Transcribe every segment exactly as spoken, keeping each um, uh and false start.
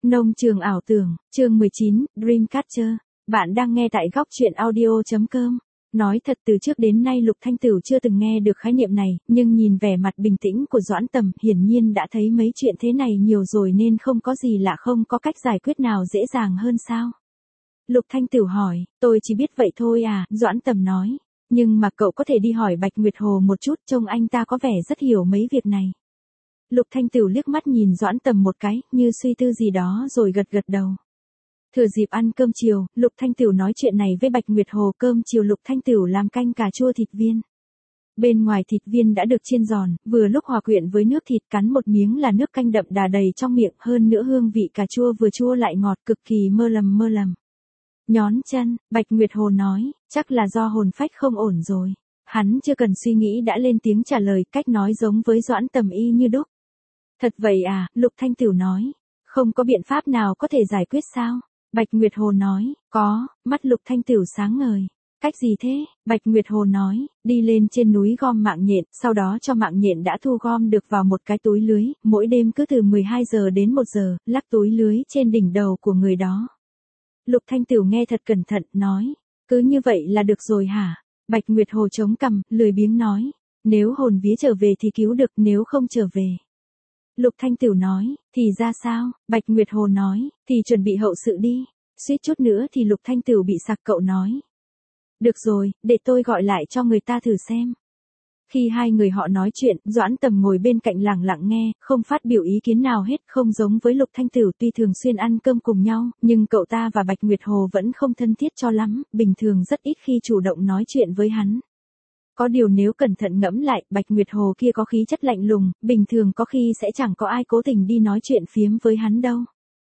Nông trường ảo tưởng, chương mười chín, Dreamcatcher. Bạn đang nghe tại góc truyện audio chấm com. Nói thật từ trước đến nay Lục Thanh Tửu chưa từng nghe được khái niệm này, nhưng nhìn vẻ mặt bình tĩnh của Doãn Tầm, hiển nhiên đã thấy mấy chuyện thế này nhiều rồi nên không có gì lạ, không có cách giải quyết nào dễ dàng hơn sao? Lục Thanh Tửu hỏi, tôi chỉ biết vậy thôi à, Doãn Tầm nói. Nhưng mà cậu có thể đi hỏi Bạch Nguyệt Hồ một chút, trông anh ta có vẻ rất hiểu mấy việc này. Lục Thanh Tửu liếc mắt nhìn Doãn Tầm một cái, như suy tư gì đó rồi gật gật đầu. Thừa dịp ăn cơm chiều, Lục Thanh Tửu nói chuyện này với Bạch Nguyệt Hồ. Cơm chiều Lục Thanh Tửu làm canh cà chua thịt viên. Bên ngoài thịt viên đã được chiên giòn, vừa lúc hòa quyện với nước thịt, cắn một miếng là nước canh đậm đà đầy trong miệng, hơn nữa hương vị cà chua vừa chua lại ngọt, cực kỳ mơ lầm mơ lầm. Nhón chân, Bạch Nguyệt Hồ nói, chắc là do hồn phách không ổn rồi. Hắn chưa cần suy nghĩ đã lên tiếng trả lời, cách nói giống với Doãn Tầm y như đúc. Thật vậy à, Lục Thanh Tửu nói. Không có biện pháp nào có thể giải quyết sao? Bạch Nguyệt Hồ nói, có, mắt Lục Thanh Tửu sáng ngời. Cách gì thế? Bạch Nguyệt Hồ nói, đi lên trên núi gom mạng nhện, sau đó cho mạng nhện đã thu gom được vào một cái túi lưới, mỗi đêm cứ từ mười hai giờ đến một giờ, lắc túi lưới trên đỉnh đầu của người đó. Lục Thanh Tửu nghe thật cẩn thận, nói, cứ như vậy là được rồi hả? Bạch Nguyệt Hồ chống cằm, lười biếng nói, nếu hồn vía trở về thì cứu được, nếu không trở về. Lục Thanh Tửu nói, thì ra sao? Bạch Nguyệt Hồ nói, thì chuẩn bị hậu sự đi. Suýt chút nữa thì Lục Thanh Tửu bị sặc, cậu nói. Được rồi, để tôi gọi lại cho người ta thử xem. Khi hai người họ nói chuyện, Doãn Tầm ngồi bên cạnh lặng lặng nghe, không phát biểu ý kiến nào hết, không giống với Lục Thanh Tửu tuy thường xuyên ăn cơm cùng nhau, nhưng cậu ta và Bạch Nguyệt Hồ vẫn không thân thiết cho lắm, bình thường rất ít khi chủ động nói chuyện với hắn. Có điều nếu cẩn thận ngẫm lại, Bạch Nguyệt Hồ kia có khí chất lạnh lùng, bình thường có khi sẽ chẳng có ai cố tình đi nói chuyện phiếm với hắn đâu.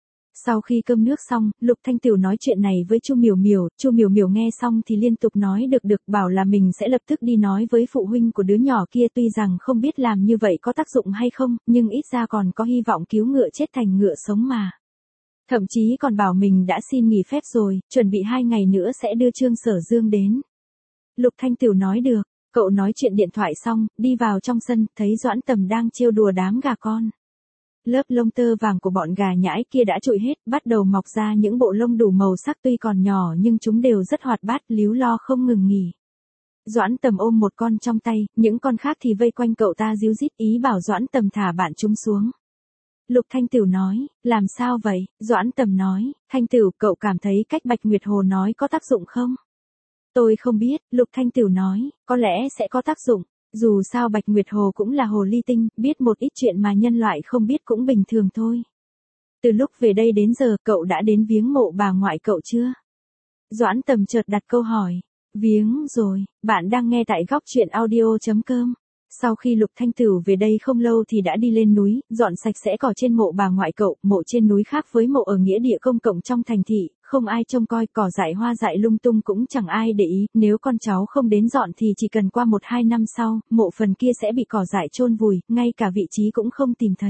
Sau khi cơm nước xong, Lục Thanh Tửu nói chuyện này với Chu Miểu Miểu, Chu Miểu Miểu nghe xong thì liên tục nói được được, bảo là mình sẽ lập tức đi nói với phụ huynh của đứa nhỏ kia, tuy rằng không biết làm như vậy có tác dụng hay không, nhưng ít ra còn có hy vọng cứu ngựa chết thành ngựa sống mà. Thậm chí còn bảo mình đã xin nghỉ phép rồi, chuẩn bị hai ngày nữa sẽ đưa Trương Sở Dương đến. Lục Thanh Tửu nói được, cậu nói chuyện điện thoại xong, đi vào trong sân, thấy Doãn Tầm đang trêu đùa đám gà con. Lớp lông tơ vàng của bọn gà nhãi kia đã trụi hết, bắt đầu mọc ra những bộ lông đủ màu sắc, tuy còn nhỏ nhưng chúng đều rất hoạt bát, líu lo không ngừng nghỉ. Doãn Tầm ôm một con trong tay, những con khác thì vây quanh cậu ta ríu rít, ý bảo Doãn Tầm thả bạn chúng xuống. Lục Thanh Tửu nói, làm sao vậy? Doãn Tầm nói, Thanh Tửu, cậu cảm thấy cách Bạch Nguyệt Hồ nói có tác dụng không? Tôi không biết, Lục Thanh Tửu nói, có lẽ sẽ có tác dụng. Dù sao Bạch Nguyệt Hồ cũng là hồ ly tinh, biết một ít chuyện mà nhân loại không biết cũng bình thường thôi. Từ lúc về đây đến giờ, cậu đã đến viếng mộ bà ngoại cậu chưa? Doãn Tầm chợt đặt câu hỏi. Viếng rồi, bạn đang nghe tại góc truyện audio chấm com. Sau khi Lục Thanh Tửu về đây không lâu thì đã đi lên núi, dọn sạch sẽ cỏ trên mộ bà ngoại cậu. Mộ trên núi khác với mộ ở nghĩa địa công cộng trong thành thị, không ai trông coi, cỏ dại hoa dại lung tung cũng chẳng ai để ý, nếu con cháu không đến dọn thì chỉ cần qua một hai năm sau, mộ phần kia sẽ bị cỏ dại chôn vùi, ngay cả vị trí cũng không tìm thấy.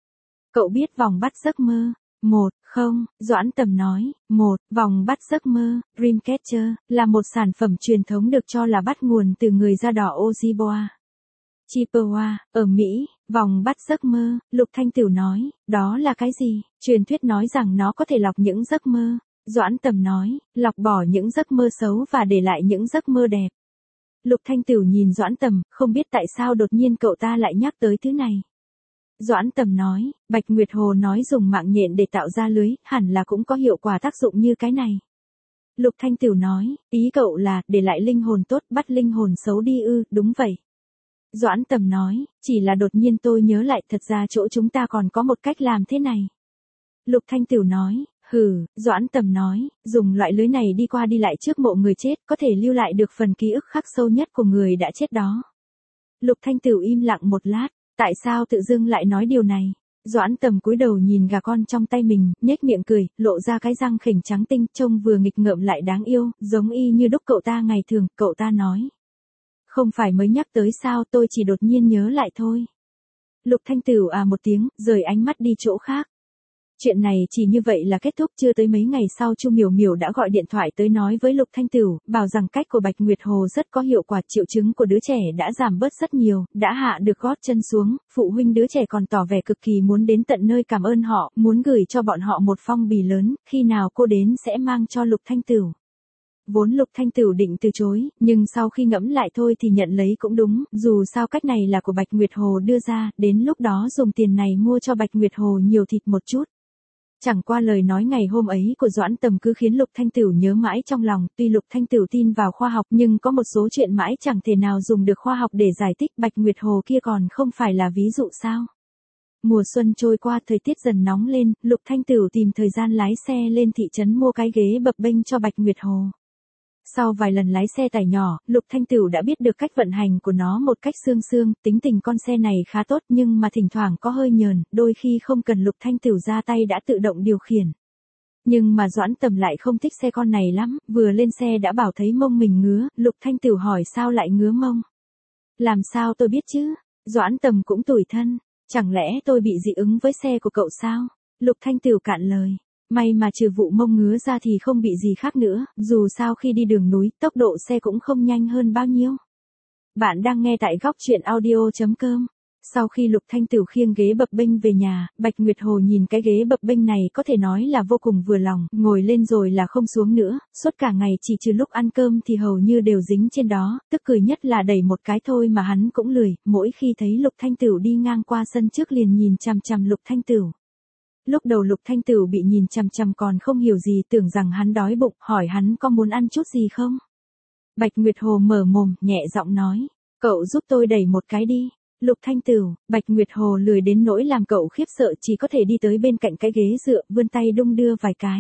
Cậu biết vòng bắt giấc mơ? Một, không, Doãn Tầm nói, một, vòng bắt giấc mơ, Dreamcatcher, là một sản phẩm truyền thống được cho là bắt nguồn từ người da đỏ Ojibwa. Chippewa, ở Mỹ, vòng bắt giấc mơ, Lục Thanh Tửu nói, đó là cái gì? Truyền thuyết nói rằng nó có thể lọc những giấc mơ. Doãn Tầm nói, lọc bỏ những giấc mơ xấu và để lại những giấc mơ đẹp. Lục Thanh Tửu nhìn Doãn Tầm, không biết tại sao đột nhiên cậu ta lại nhắc tới thứ này. Doãn Tầm nói, Bạch Nguyệt Hồ nói dùng mạng nhện để tạo ra lưới, hẳn là cũng có hiệu quả tác dụng như cái này. Lục Thanh Tửu nói, ý cậu là, để lại linh hồn tốt, bắt linh hồn xấu đi ư? Đúng vậy. Doãn Tầm nói, chỉ là đột nhiên tôi nhớ lại, thật ra chỗ chúng ta còn có một cách làm thế này. Lục Thanh Tửu nói, hừ, Doãn Tầm nói, dùng loại lưới này đi qua đi lại trước mộ người chết, có thể lưu lại được phần ký ức khắc sâu nhất của người đã chết đó. Lục Thanh Tửu im lặng một lát, tại sao tự dưng lại nói điều này? Doãn Tầm cúi đầu nhìn gà con trong tay mình, nhếch miệng cười, lộ ra cái răng khểnh trắng tinh, trông vừa nghịch ngợm lại đáng yêu, giống y như đúc cậu ta ngày thường. Cậu ta nói, không phải mới nhắc tới sao, tôi chỉ đột nhiên nhớ lại thôi. Lục Thanh Tửu à một tiếng, rời ánh mắt đi chỗ khác. Chuyện này chỉ như vậy là kết thúc, chưa tới mấy ngày sau Chu Miểu Miểu đã gọi điện thoại tới nói với Lục Thanh Tửu, bảo rằng cách của Bạch Nguyệt Hồ rất có hiệu quả, triệu chứng của đứa trẻ đã giảm bớt rất nhiều, đã hạ được gót chân xuống, phụ huynh đứa trẻ còn tỏ vẻ cực kỳ muốn đến tận nơi cảm ơn họ, muốn gửi cho bọn họ một phong bì lớn, khi nào cô đến sẽ mang cho Lục Thanh Tửu. Vốn Lục Thanh Tửu định từ chối, nhưng sau khi ngẫm lại thôi thì nhận lấy cũng đúng, dù sao cách này là của Bạch Nguyệt Hồ đưa ra, đến lúc đó dùng tiền này mua cho Bạch Nguyệt Hồ nhiều thịt một chút. Chẳng qua lời nói ngày hôm ấy của Doãn Tầm cứ khiến Lục Thanh Tửu nhớ mãi trong lòng, tuy Lục Thanh Tửu tin vào khoa học nhưng có một số chuyện mãi chẳng thể nào dùng được khoa học để giải thích, Bạch Nguyệt Hồ kia còn không phải là ví dụ sao. Mùa xuân trôi qua, thời tiết dần nóng lên, Lục Thanh Tửu tìm thời gian lái xe lên thị trấn mua cái ghế bập bênh cho Bạch Nguyệt Hồ. Sau vài lần lái xe tải nhỏ, Lục Thanh Tửu đã biết được cách vận hành của nó một cách xương xương, tính tình con xe này khá tốt nhưng mà thỉnh thoảng có hơi nhờn, đôi khi không cần Lục Thanh Tửu ra tay đã tự động điều khiển. Nhưng mà Doãn Tầm lại không thích xe con này lắm, vừa lên xe đã bảo thấy mông mình ngứa, Lục Thanh Tửu hỏi sao lại ngứa mông. Làm sao tôi biết chứ, Doãn Tầm cũng tủi thân, chẳng lẽ tôi bị dị ứng với xe của cậu sao? Lục Thanh Tửu cạn lời. May mà trừ vụ mông ngứa ra thì không bị gì khác nữa, dù sao khi đi đường núi, tốc độ xe cũng không nhanh hơn bao nhiêu. Bạn đang nghe tại góc truyện audio chấm com. Sau khi Lục Thanh Tửu khiêng ghế bập bênh về nhà, Bạch Nguyệt Hồ nhìn cái ghế bập bênh này có thể nói là vô cùng vừa lòng, ngồi lên rồi là không xuống nữa, suốt cả ngày chỉ trừ lúc ăn cơm thì hầu như đều dính trên đó, tức cười nhất là đẩy một cái thôi mà hắn cũng lười, mỗi khi thấy Lục Thanh Tửu đi ngang qua sân trước liền nhìn chằm chằm Lục Thanh Tửu. Lúc đầu Lục Thanh Tửu bị nhìn chằm chằm còn không hiểu gì, tưởng rằng hắn đói bụng, hỏi hắn có muốn ăn chút gì không. Bạch Nguyệt Hồ mở mồm, nhẹ giọng nói, cậu giúp tôi đẩy một cái đi. Lục Thanh Tửu, Bạch Nguyệt Hồ lười đến nỗi làm cậu khiếp sợ, chỉ có thể đi tới bên cạnh cái ghế dựa, vươn tay đung đưa vài cái.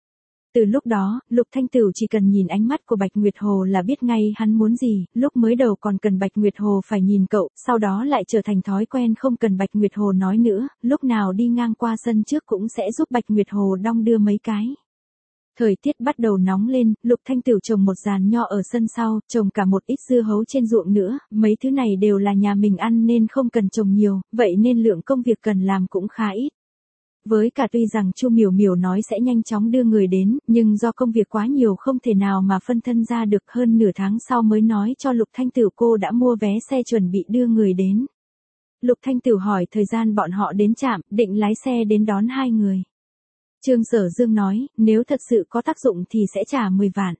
Từ lúc đó, Lục Thanh Tửu chỉ cần nhìn ánh mắt của Bạch Nguyệt Hồ là biết ngay hắn muốn gì, lúc mới đầu còn cần Bạch Nguyệt Hồ phải nhìn cậu, sau đó lại trở thành thói quen không cần Bạch Nguyệt Hồ nói nữa, lúc nào đi ngang qua sân trước cũng sẽ giúp Bạch Nguyệt Hồ đong đưa mấy cái. Thời tiết bắt đầu nóng lên, Lục Thanh Tửu trồng một giàn nho ở sân sau, trồng cả một ít dưa hấu trên ruộng nữa, mấy thứ này đều là nhà mình ăn nên không cần trồng nhiều, vậy nên lượng công việc cần làm cũng khá ít. Với cả tuy rằng Chu Miểu Miểu nói sẽ nhanh chóng đưa người đến, nhưng do công việc quá nhiều không thể nào mà phân thân ra được, hơn nửa tháng sau mới nói cho Lục Thanh Tửu cô đã mua vé xe chuẩn bị đưa người đến. Lục Thanh Tửu hỏi thời gian bọn họ đến trạm, định lái xe đến đón hai người. Trương Sở Dương nói, nếu thật sự có tác dụng thì sẽ trả mười vạn.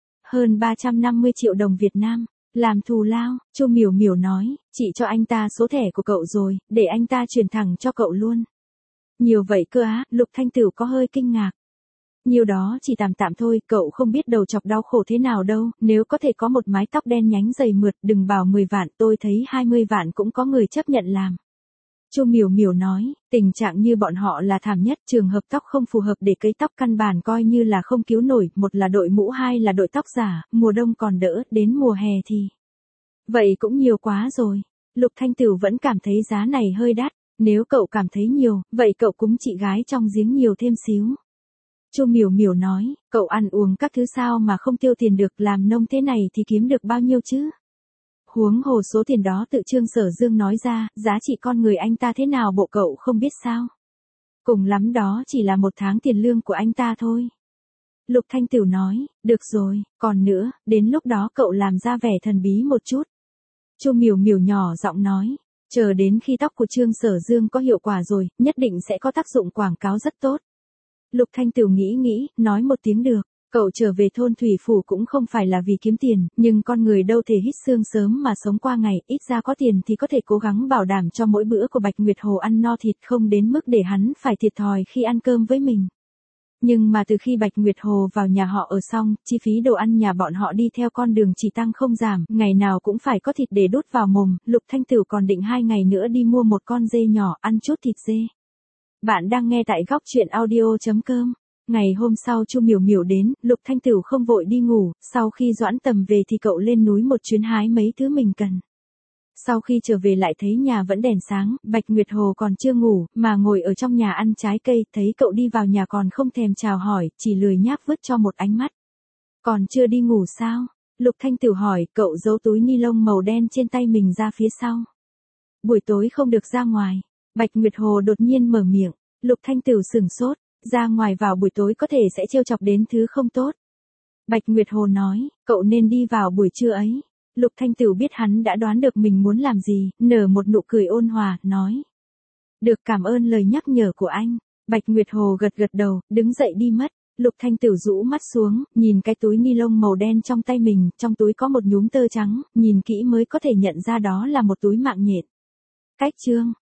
Hơn ba trăm năm mươi triệu đồng Việt Nam. Làm thù lao, Chu Miểu Miểu nói, chị cho anh ta số thẻ của cậu rồi, để anh ta chuyển thẳng cho cậu luôn. Nhiều vậy cơ á, Lục Thanh Tửu có hơi kinh ngạc. Nhiều đó chỉ tạm tạm thôi, cậu không biết đầu chọc đau khổ thế nào đâu, nếu có thể có một mái tóc đen nhánh dày mượt, đừng bảo mười vạn, tôi thấy hai mươi vạn cũng có người chấp nhận làm. Chu Miểu Miểu nói, tình trạng như bọn họ là thảm nhất, trường hợp tóc không phù hợp để cấy tóc căn bản coi như là không cứu nổi, một là đội mũ, hai là đội tóc giả, mùa đông còn đỡ, đến mùa hè thì. Vậy cũng nhiều quá rồi. Lục Thanh Tửu vẫn cảm thấy giá này hơi đắt, nếu cậu cảm thấy nhiều, vậy cậu cúng chị gái trong giếng nhiều thêm xíu. Chu Miểu Miểu nói, cậu ăn uống các thứ sao mà không tiêu tiền được, làm nông thế này thì kiếm được bao nhiêu chứ? Huống hồ số tiền đó tự Trương Sở Dương nói ra, giá trị con người anh ta thế nào bộ cậu không biết sao? Cùng lắm đó chỉ là một tháng tiền lương của anh ta thôi. Lục Thanh Tửu nói, được rồi, còn nữa, đến lúc đó cậu làm ra vẻ thần bí một chút. Chu Miểu Miểu nhỏ giọng nói, chờ đến khi tóc của Trương Sở Dương có hiệu quả rồi, nhất định sẽ có tác dụng quảng cáo rất tốt. Lục Thanh Tửu nghĩ nghĩ, nói một tiếng được. Cậu trở về thôn Thủy Phủ cũng không phải là vì kiếm tiền, nhưng con người đâu thể hít xương sớm mà sống qua ngày, ít ra có tiền thì có thể cố gắng bảo đảm cho mỗi bữa của Bạch Nguyệt Hồ ăn no thịt, không đến mức để hắn phải thiệt thòi khi ăn cơm với mình. Nhưng mà từ khi Bạch Nguyệt Hồ vào nhà họ ở xong, chi phí đồ ăn nhà bọn họ đi theo con đường chỉ tăng không giảm, ngày nào cũng phải có thịt để đút vào mồm, Lục Thanh Tửu còn định hai ngày nữa đi mua một con dê nhỏ, ăn chút thịt dê. Bạn đang nghe tại góc truyện audio chấm com. Ngày hôm sau Chu Miểu Miểu đến, Lục Thanh Tửu không vội đi ngủ, sau khi Doãn Tầm về thì cậu lên núi một chuyến hái mấy thứ mình cần. Sau khi trở về lại thấy nhà vẫn đèn sáng, Bạch Nguyệt Hồ còn chưa ngủ, mà ngồi ở trong nhà ăn trái cây, thấy cậu đi vào nhà còn không thèm chào hỏi, chỉ lười nhác vứt cho một ánh mắt. Còn chưa đi ngủ sao? Lục Thanh Tửu hỏi, cậu giấu túi ni lông màu đen trên tay mình ra phía sau. Buổi tối không được ra ngoài. Bạch Nguyệt Hồ đột nhiên mở miệng. Lục Thanh Tửu sửng sốt, ra ngoài vào buổi tối có thể sẽ trêu chọc đến thứ không tốt. Bạch Nguyệt Hồ nói, cậu nên đi vào buổi trưa ấy. Lục Thanh Tửu biết hắn đã đoán được mình muốn làm gì, nở một nụ cười ôn hòa, nói. Được, cảm ơn lời nhắc nhở của anh. Bạch Nguyệt Hồ gật gật đầu, đứng dậy đi mất. Lục Thanh Tửu rũ mắt xuống, nhìn cái túi ni lông màu đen trong tay mình, trong túi có một nhúm tơ trắng, nhìn kỹ mới có thể nhận ra đó là một túi mạng nhện. Cách chương